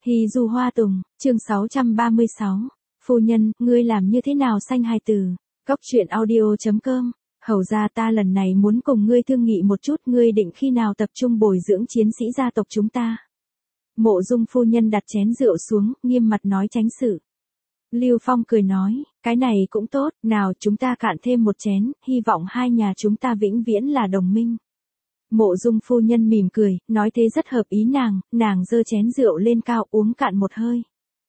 Hy du hoa tùng, chương 636. Phu nhân, ngươi làm như thế nào sanh hài tử? Góc truyện audio.com. Hầu ra ta lần này muốn cùng ngươi thương nghị một chút, ngươi định khi nào tập trung bồi dưỡng chiến sĩ gia tộc chúng ta? Mộ Dung phu nhân đặt chén rượu xuống, nghiêm mặt nói tránh sự. Lưu Phong cười nói, cái này cũng tốt, nào chúng ta cạn thêm một chén, hy vọng hai nhà chúng ta vĩnh viễn là đồng minh. Mộ Dung phu nhân mỉm cười, nói thế rất hợp ý nàng giơ chén rượu lên cao uống cạn một hơi.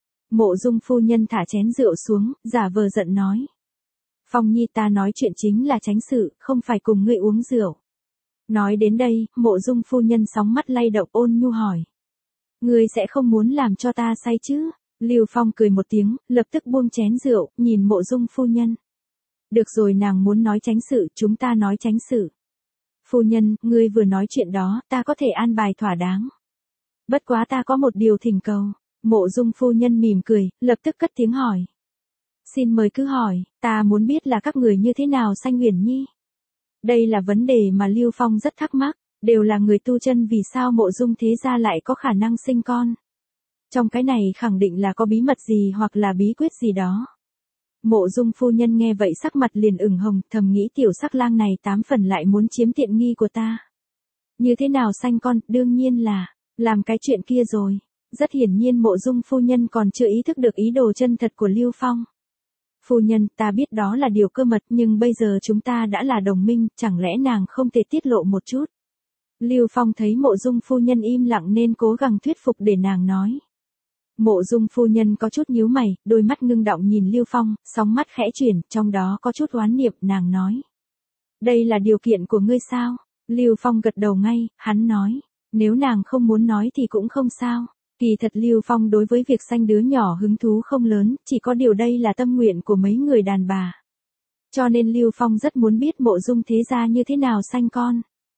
Mộ Dung phu nhân thả chén rượu xuống, giả vờ giận nói. Phong Nhi, ta nói chuyện chính là tránh sự, không phải cùng ngươi uống rượu. Nói đến đây, Mộ Dung phu nhân sóng mắt lay động ôn nhu hỏi. Ngươi sẽ không muốn làm cho ta say chứ? Lưu Phong cười một tiếng, lập tức buông chén rượu, nhìn Mộ Dung phu nhân. Được rồi, nàng muốn nói tránh sự, chúng ta nói tránh sự. Phu nhân, ngươi vừa nói chuyện đó, ta có thể an bài thỏa đáng. Bất quá ta có một điều thỉnh cầu. Mộ Dung phu nhân mỉm cười, lập tức cất tiếng hỏi. Xin mời cứ hỏi, ta muốn biết là các người như thế nào sanh Uyển Nhi. Đây là vấn đề mà Lưu Phong rất thắc mắc, đều là người tu chân vì sao Mộ Dung thế gia lại có khả năng sinh con. Trong cái này khẳng định là có bí mật gì hoặc là bí quyết gì đó. Mộ Dung phu nhân nghe vậy sắc mặt liền ửng hồng, thầm nghĩ tiểu sắc lang này 8 phần lại muốn chiếm tiện nghi của ta. Như thế nào sanh con, đương nhiên là làm cái chuyện kia rồi. Rất hiển nhiên Mộ Dung phu nhân còn chưa ý thức được ý đồ chân thật của Lưu Phong. Phu nhân, ta biết đó là điều cơ mật, nhưng bây giờ chúng ta đã là đồng minh, chẳng lẽ nàng không thể tiết lộ một chút. Lưu Phong thấy Mộ Dung phu nhân im lặng nên cố gắng thuyết phục để nàng nói. Mộ Dung phu nhân có chút nhíu mày, đôi mắt ngưng động nhìn Lưu Phong, sóng mắt khẽ chuyển, trong đó có chút oán niệm, nàng nói. Đây là điều kiện của ngươi sao? Lưu Phong gật đầu ngay, hắn nói. Nếu nàng không muốn nói thì cũng không sao. Kỳ thật Lưu Phong đối với việc sanh đứa nhỏ hứng thú không lớn, chỉ có điều đây là tâm nguyện của mấy người đàn bà. Cho nên Lưu Phong rất muốn biết Mộ Dung thế gia như thế nào sanh con.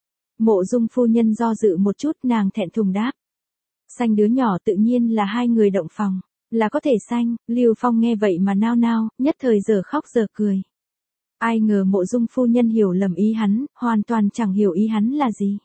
Mộ Dung phu nhân do dự một chút, nàng thẹn thùng đáp. Sanh đứa nhỏ tự nhiên là hai người động phòng, là có thể sanh. Lưu Phong nghe vậy mà nao nao, nhất thời giờ khóc giờ cười. Ai ngờ Mộ Dung phu nhân hiểu lầm ý hắn, hoàn toàn chẳng hiểu ý hắn là gì.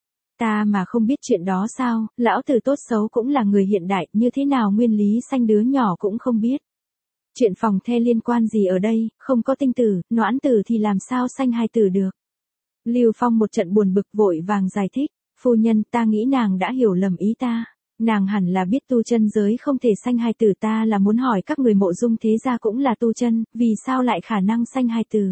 Ta mà không biết chuyện đó sao, lão tử tốt xấu cũng là người hiện đại, như thế nào nguyên lý sanh đứa nhỏ cũng không biết. Chuyện phòng the liên quan gì ở đây, không có tinh tử, noãn tử thì làm sao sanh hài tử được. Lưu Phong một trận buồn bực vội vàng giải thích, phu nhân, ta nghĩ nàng đã hiểu lầm ý ta. Nàng hẳn là biết tu chân giới không thể sanh hài tử, ta là muốn hỏi các người Mộ Dung thế gia cũng là tu chân, vì sao lại khả năng sanh hài tử.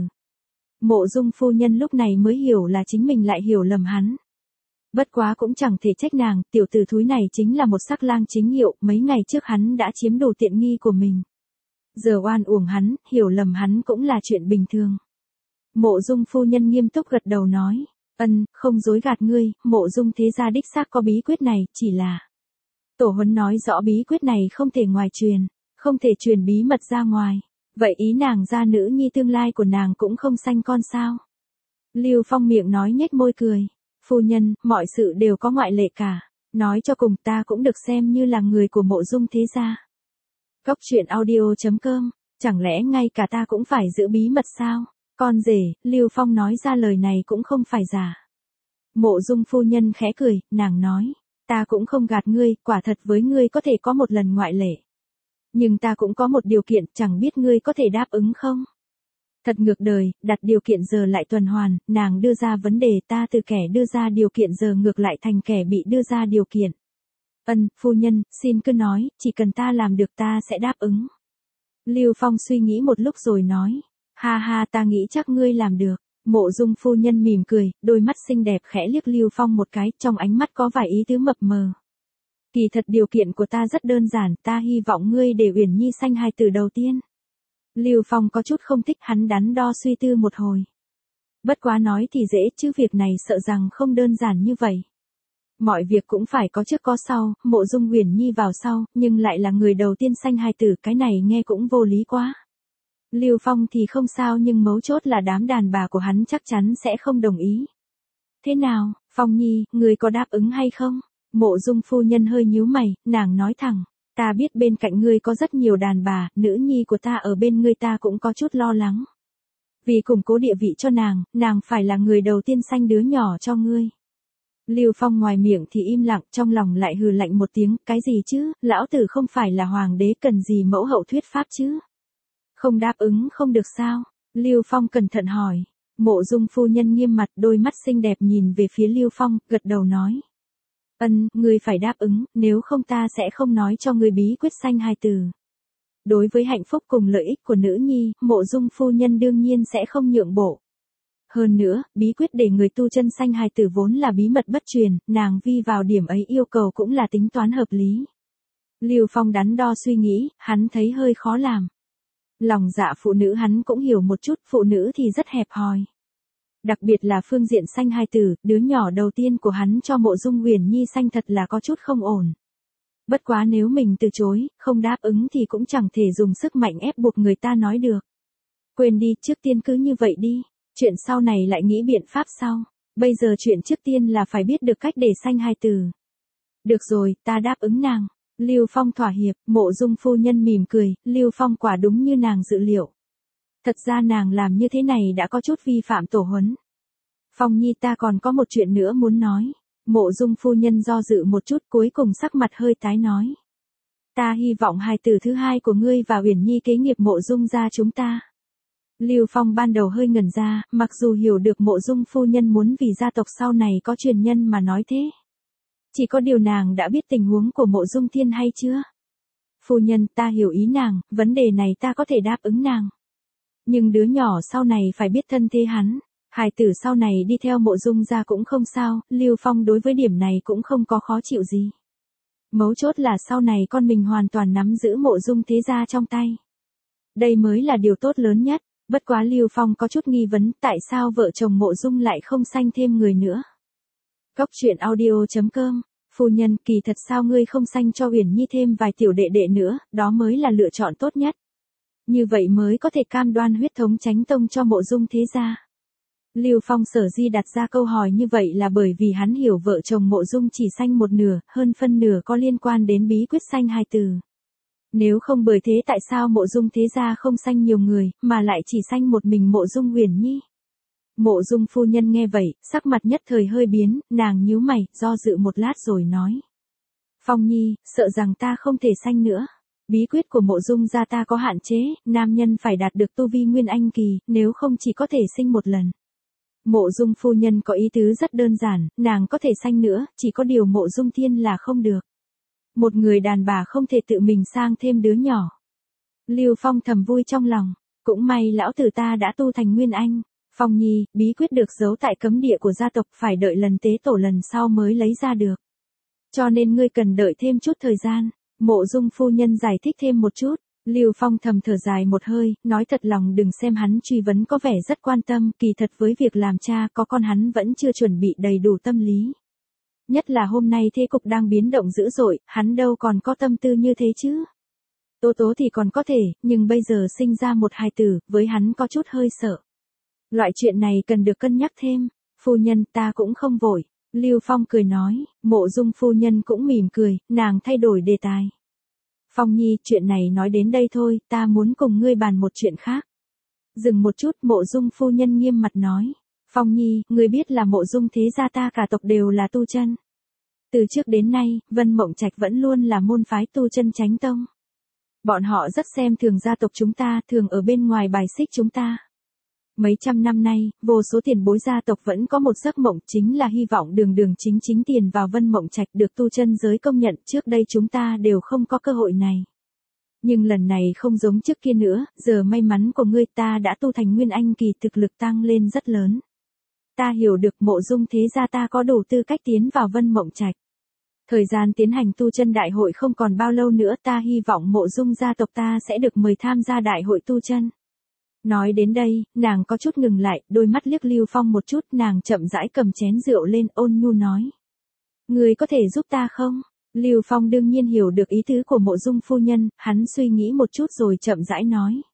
Mộ Dung phu nhân lúc này mới hiểu là chính mình lại hiểu lầm hắn. Bất quá cũng chẳng thể trách nàng, tiểu tử thúi này chính là một sắc lang chính hiệu, mấy ngày trước hắn đã chiếm đủ tiện nghi của mình. Giờ oan uổng hắn, hiểu lầm hắn cũng là chuyện bình thường. Mộ Dung phu nhân nghiêm túc gật đầu nói, không dối gạt ngươi, Mộ Dung thế gia đích xác có bí quyết này, chỉ là tổ huấn nói rõ bí quyết này không thể ngoài truyền, không thể truyền bí mật ra ngoài. Vậy ý nàng gia nữ nhi tương lai của nàng cũng không sanh con sao? Lưu Phong miệng nói nhếch môi cười. Phu nhân, mọi sự đều có ngoại lệ cả. Nói cho cùng ta cũng được xem như là người của Mộ Dung thế gia. Góc truyện audio.com. Chẳng lẽ ngay cả ta cũng phải giữ bí mật sao? Con rể, Lưu Phong nói ra lời này cũng không phải giả. Mộ Dung phu nhân khẽ cười, nàng nói. Ta cũng không gạt ngươi, quả thật với ngươi có thể có một lần ngoại lệ. Nhưng ta cũng có một điều kiện, chẳng biết ngươi có thể đáp ứng không? Thật ngược đời, đặt điều kiện giờ lại tuần hoàn, nàng đưa ra vấn đề, ta từ kẻ đưa ra điều kiện giờ ngược lại thành kẻ bị đưa ra điều kiện. Phu nhân, xin cứ nói, chỉ cần ta làm được ta sẽ đáp ứng. Lưu Phong suy nghĩ một lúc rồi nói, ha ha, ta nghĩ chắc ngươi làm được. Mộ Dung phu nhân mỉm cười, đôi mắt xinh đẹp khẽ liếc Lưu Phong một cái, trong ánh mắt có vài ý tứ mập mờ. Kỳ thật điều kiện của ta rất đơn giản, ta hy vọng ngươi để Uyển Nhi sanh hài tử đầu tiên. Lưu Phong có chút không thích, hắn đắn đo suy tư một hồi. Bất quá nói thì dễ chứ việc này sợ rằng không đơn giản như vậy. Mọi việc cũng phải có trước có sau, Mộ Dung Uyển Nhi vào sau, nhưng lại là người đầu tiên sanh hài tử, cái này nghe cũng vô lý quá. Lưu Phong thì không sao, nhưng mấu chốt là đám đàn bà của hắn chắc chắn sẽ không đồng ý. Thế nào, Phong Nhi, người có đáp ứng hay không? Mộ Dung phu nhân hơi nhíu mày, nàng nói thẳng. Ta biết bên cạnh ngươi có rất nhiều đàn bà, nữ nhi của ta ở bên ngươi ta cũng có chút lo lắng. Vì củng cố địa vị cho nàng phải là người đầu tiên sanh đứa nhỏ cho ngươi. Lưu Phong ngoài miệng thì im lặng, trong lòng lại hừ lạnh một tiếng, cái gì chứ, lão tử không phải là hoàng đế cần gì mẫu hậu thuyết pháp chứ. Không đáp ứng không được sao? Lưu Phong cẩn thận hỏi. Mộ Dung phu nhân nghiêm mặt, đôi mắt xinh đẹp nhìn về phía Lưu Phong, gật đầu nói. Ngươi phải đáp ứng, nếu không ta sẽ không nói cho ngươi bí quyết sanh hai từ. Đối với hạnh phúc cùng lợi ích của nữ nhi, Mộ Dung phu nhân đương nhiên sẽ không nhượng bộ. Hơn nữa, bí quyết để người tu chân sanh hài tử vốn là bí mật bất truyền, nàng vi vào điểm ấy yêu cầu cũng là tính toán hợp lý. Lưu Phong đắn đo suy nghĩ, hắn thấy hơi khó làm. Lòng dạ phụ nữ hắn cũng hiểu một chút, phụ nữ thì rất hẹp hòi. Đặc biệt là phương diện sanh hài tử, đứa nhỏ đầu tiên của hắn cho Mộ Dung Uyển Nhi sanh thật là có chút không ổn. Bất quá nếu mình từ chối, không đáp ứng thì cũng chẳng thể dùng sức mạnh ép buộc người ta nói được. Quên đi, trước tiên cứ như vậy đi. Chuyện sau này lại nghĩ biện pháp sau. Bây giờ chuyện trước tiên là phải biết được cách để sanh hai từ. Được rồi, ta đáp ứng nàng. Lưu Phong thỏa hiệp, Mộ Dung phu nhân mỉm cười, Lưu Phong quả đúng như nàng dự liệu. Thật ra nàng làm như thế này đã có chút vi phạm tổ huấn. Phong Nhi, ta còn có một chuyện nữa muốn nói. Mộ Dung phu nhân do dự một chút, cuối cùng sắc mặt hơi tái nói. Ta hy vọng hài tử thứ hai của ngươi và Uyển Nhi kế nghiệp Mộ Dung gia chúng ta. Lưu Phong ban đầu hơi ngẩn ra, mặc dù hiểu được Mộ Dung phu nhân muốn vì gia tộc sau này có truyền nhân mà nói thế. Chỉ có điều nàng đã biết tình huống của Mộ Dung Thiên hay chưa? Phu nhân, ta hiểu ý nàng, vấn đề này ta có thể đáp ứng nàng. Nhưng đứa nhỏ sau này phải biết thân thế hắn, hài tử sau này đi theo Mộ Dung gia cũng không sao, Lưu Phong đối với điểm này cũng không có khó chịu gì. Mấu chốt là sau này con mình hoàn toàn nắm giữ Mộ Dung thế gia trong tay. Đây mới là điều tốt lớn nhất. Bất quá Lưu Phong có chút nghi vấn, tại sao vợ chồng Mộ Dung lại không sanh thêm người nữa. Góc truyện audio.com, phu nhân, kỳ thật sao ngươi không sanh cho Uyển Nhi thêm vài tiểu đệ đệ nữa, đó mới là lựa chọn tốt nhất. Như vậy mới có thể cam đoan huyết thống chánh tông cho Mộ Dung thế gia. Lưu Phong sở di đặt ra câu hỏi như vậy là bởi vì hắn hiểu vợ chồng Mộ Dung chỉ sanh một nửa, hơn phân nửa có liên quan đến bí quyết sanh hai từ. Nếu không bởi thế tại sao Mộ Dung thế gia không sanh nhiều người, mà lại chỉ sanh một mình Mộ Dung Uyển Nhi? Mộ Dung phu nhân nghe vậy, sắc mặt nhất thời hơi biến, nàng nhíu mày, do dự một lát rồi nói. Phong Nhi, sợ rằng ta không thể sanh nữa. Bí quyết của Mộ Dung gia ta có hạn chế, nam nhân phải đạt được tu vi Nguyên Anh kỳ, nếu không chỉ có thể sinh một lần. Mộ Dung phu nhân có ý tứ rất đơn giản, nàng có thể sanh nữa, chỉ có điều Mộ Dung Thiên là không được. Một người đàn bà không thể tự mình sang thêm đứa nhỏ. Lưu Phong thầm vui trong lòng, cũng may lão tử ta đã tu thành Nguyên Anh. Phong Nhi, bí quyết được giấu tại cấm địa của gia tộc phải đợi lần tế tổ lần sau mới lấy ra được. Cho nên ngươi cần đợi thêm chút thời gian. Mộ Dung phu nhân giải thích thêm một chút. Lưu Phong thầm thở dài một hơi, nói thật lòng đừng xem hắn truy vấn có vẻ rất quan tâm, kỳ thật với việc làm cha có con hắn vẫn chưa chuẩn bị đầy đủ tâm lý. Nhất là hôm nay thế cục đang biến động dữ dội, hắn đâu còn có tâm tư như thế chứ. Tố tố thì còn có thể, nhưng bây giờ sinh ra một hài tử, với hắn có chút hơi sợ. Loại chuyện này cần được cân nhắc thêm. Phu nhân, ta cũng không vội. Lưu Phong cười nói, Mộ Dung phu nhân cũng mỉm cười, nàng thay đổi đề tài. Phong Nhi, chuyện này nói đến đây thôi, ta muốn cùng ngươi bàn một chuyện khác. Dừng một chút, Mộ Dung phu nhân nghiêm mặt nói. Phong Nhi, ngươi biết là Mộ Dung thế gia ta cả tộc đều là tu chân. Từ trước đến nay, Vân Mộng Trạch vẫn luôn là môn phái tu chân chánh tông. Bọn họ rất xem thường gia tộc chúng ta, thường ở bên ngoài bài xích chúng ta. Mấy trăm năm nay, vô số tiền bối gia tộc vẫn có một giấc mộng, chính là hy vọng đường đường chính chính tiền vào Vân Mộng Trạch được tu chân giới công nhận, trước đây chúng ta đều không có cơ hội này. Nhưng lần này không giống trước kia nữa, giờ may mắn của ngươi ta đã tu thành Nguyên Anh kỳ, thực lực tăng lên rất lớn. Ta hiểu được Mộ Dung thế gia ta có đủ tư cách tiến vào Vân Mộng Trạch. Thời gian tiến hành tu chân đại hội không còn bao lâu nữa, ta hy vọng Mộ Dung gia tộc ta sẽ được mời tham gia đại hội tu chân. Nói đến đây, nàng có chút ngừng lại, đôi mắt liếc Lưu Phong một chút, nàng chậm rãi cầm chén rượu lên, ôn nhu nói. Ngươi có thể giúp ta không? Lưu Phong đương nhiên hiểu được ý tứ của Mộ Dung phu nhân, hắn suy nghĩ một chút rồi chậm rãi nói.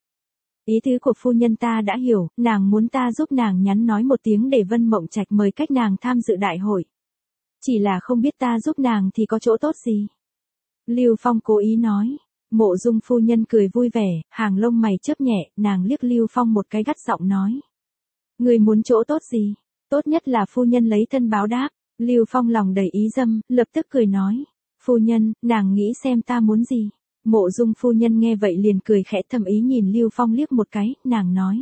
Ý tứ của phu nhân ta đã hiểu, nàng muốn ta giúp nàng nhắn nói một tiếng để Vân Mộng Trạch mời cách nàng tham dự đại hội. Chỉ là không biết ta giúp nàng thì có chỗ tốt gì. Lưu Phong cố ý nói. Mộ Dung phu nhân cười vui vẻ, hàng lông mày chớp nhẹ, nàng liếc Lưu Phong một cái gắt giọng nói. Người muốn chỗ tốt gì? Tốt nhất là phu nhân lấy thân báo đáp. Lưu Phong lòng đầy ý dâm, lập tức cười nói. Phu nhân, nàng nghĩ xem ta muốn gì. Mộ Dung phu nhân nghe vậy liền cười khẽ thầm ý nhìn Lưu Phong liếc một cái, nàng nói.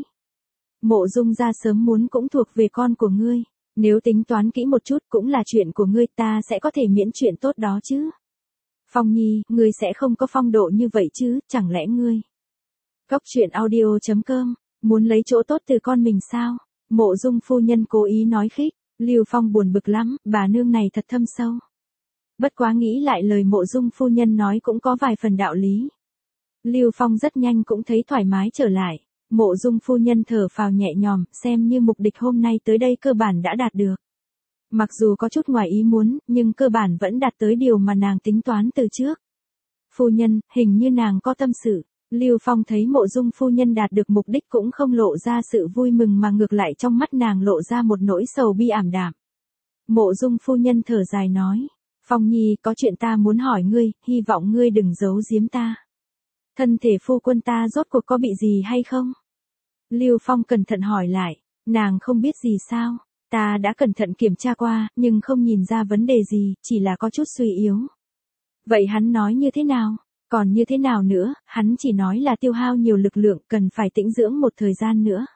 Mộ Dung ra sớm muốn cũng thuộc về con của ngươi. Nếu tính toán kỹ một chút cũng là chuyện của ngươi, ta sẽ có thể miễn chuyện tốt đó chứ. Phong Nhi, ngươi sẽ không có phong độ như vậy chứ, chẳng lẽ ngươi. Góc truyện audio.com, muốn lấy chỗ tốt từ con mình sao? Mộ Dung phu nhân cố ý nói khích, Lưu Phong buồn bực lắm, bà nương này thật thâm sâu. Bất quá nghĩ lại lời Mộ Dung phu nhân nói cũng có vài phần đạo lý. Lưu Phong rất nhanh cũng thấy thoải mái trở lại. Mộ Dung phu nhân thở phào nhẹ nhõm, xem như mục đích hôm nay tới đây cơ bản đã đạt được. Mặc dù có chút ngoài ý muốn, nhưng cơ bản vẫn đạt tới điều mà nàng tính toán từ trước. Phu nhân, hình như nàng có tâm sự. Lưu Phong thấy Mộ Dung phu nhân đạt được mục đích cũng không lộ ra sự vui mừng mà ngược lại trong mắt nàng lộ ra một nỗi sầu bi ảm đạm. Mộ Dung phu nhân thở dài nói, Phong Nhi, có chuyện ta muốn hỏi ngươi, hy vọng ngươi đừng giấu giếm ta. Thân thể phu quân ta rốt cuộc có bị gì hay không? Lưu Phong cẩn thận hỏi lại, nàng không biết gì sao? Ta đã cẩn thận kiểm tra qua, nhưng không nhìn ra vấn đề gì, chỉ là có chút suy yếu. Vậy hắn nói như thế nào? Còn như thế nào nữa, hắn chỉ nói là tiêu hao nhiều lực lượng, cần phải tĩnh dưỡng một thời gian nữa.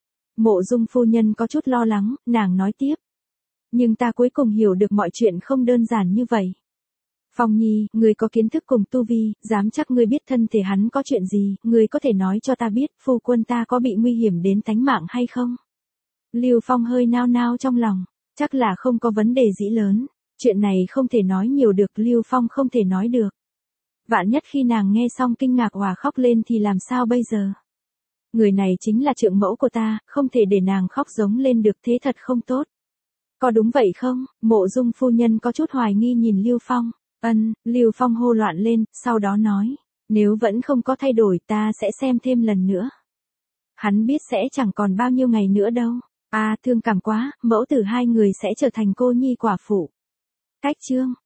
Mộ Dung phu nhân có chút lo lắng, nàng nói tiếp. Nhưng ta cuối cùng hiểu được mọi chuyện không đơn giản như vậy. Phong Nhi, ngươi có kiến thức cùng tu vi, dám chắc ngươi biết thân thể hắn có chuyện gì, ngươi có thể nói cho ta biết, phu quân ta có bị nguy hiểm đến tánh mạng hay không? Lưu Phong hơi nao nao trong lòng, chắc là không có vấn đề gì lớn, chuyện này không thể nói nhiều được, Lưu Phong không thể nói được. Vạn nhất khi nàng nghe xong kinh ngạc òa khóc lên thì làm sao bây giờ? Người này chính là trượng mẫu của ta, không thể để nàng khóc giống lên được, thế thật không tốt. Có đúng vậy không? Mộ Dung phu nhân có chút hoài nghi nhìn Lưu Phong. Lưu Phong hô loạn lên, sau đó nói, nếu vẫn không có thay đổi ta sẽ xem thêm lần nữa. Hắn biết sẽ chẳng còn bao nhiêu ngày nữa đâu. Thương cảm quá, mẫu tử hai người sẽ trở thành cô nhi quả phụ. Cách chương